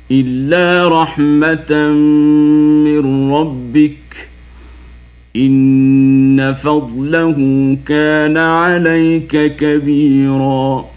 إلا رحمة من ربك إن فضله كان عليك كبيرا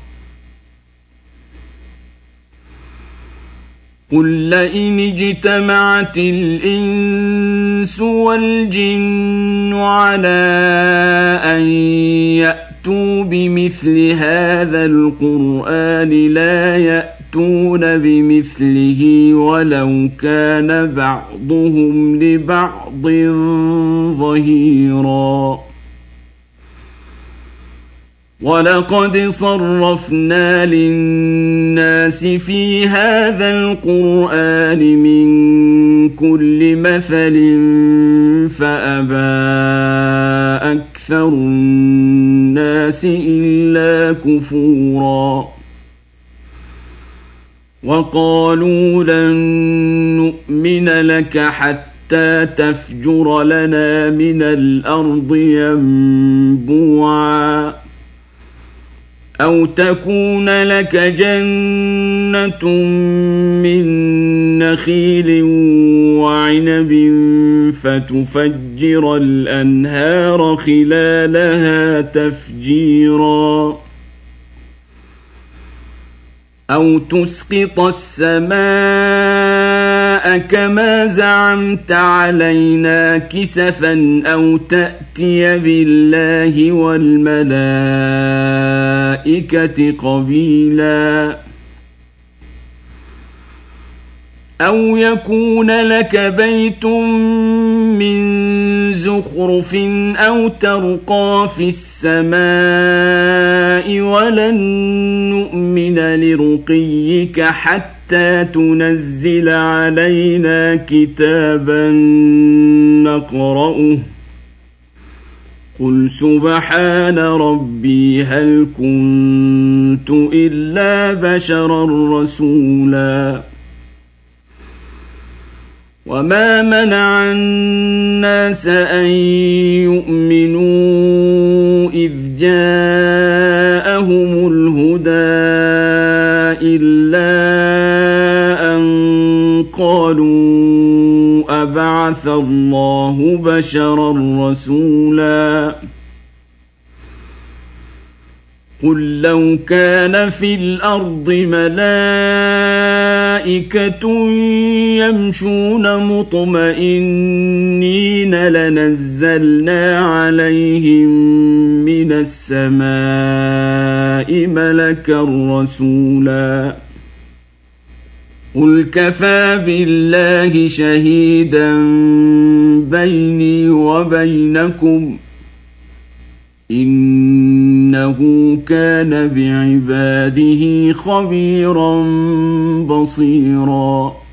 قل لئن اجتمعت الإنس والجن على أن يأتوا بمثل هذا القرآن لا يأتون بمثله ولو كان بعضهم لبعض ظهيرا ولقد صرفنا للناس في هذا القرآن من كل مثل فأبى أكثر الناس إلا كفورا وقالوا لن نؤمن لك حتى تفجر لنا من الأرض ينبوعا أو تكون لك جنة من نخيل وعنب فتفجر الأنهار خلالها تفجيرا أو تسقط السماء كما زعمت علينا كسفا أو تأتي بالله والملائكة قبيلا أو يكون لك بيت من زخرف أو ترقى في السماء ولن نؤمن لرقيك حتى تنزل علينا كتابا نقرأه قل سبحان ربي هل كنت إلا بشرا رسولا وما منع الناس أن يؤمنوا إذ جاءهم الهدى إلا أن قالوا أبعث الله بشرا رسولا قل لو كان في الأرض ملائكة يمشون مطمئنين لنزلنا عليهم من السماء ملكا رسولا قل كفى بالله شهيدا بيني وبينكم إنه كان بعباده خبيرا بصيرا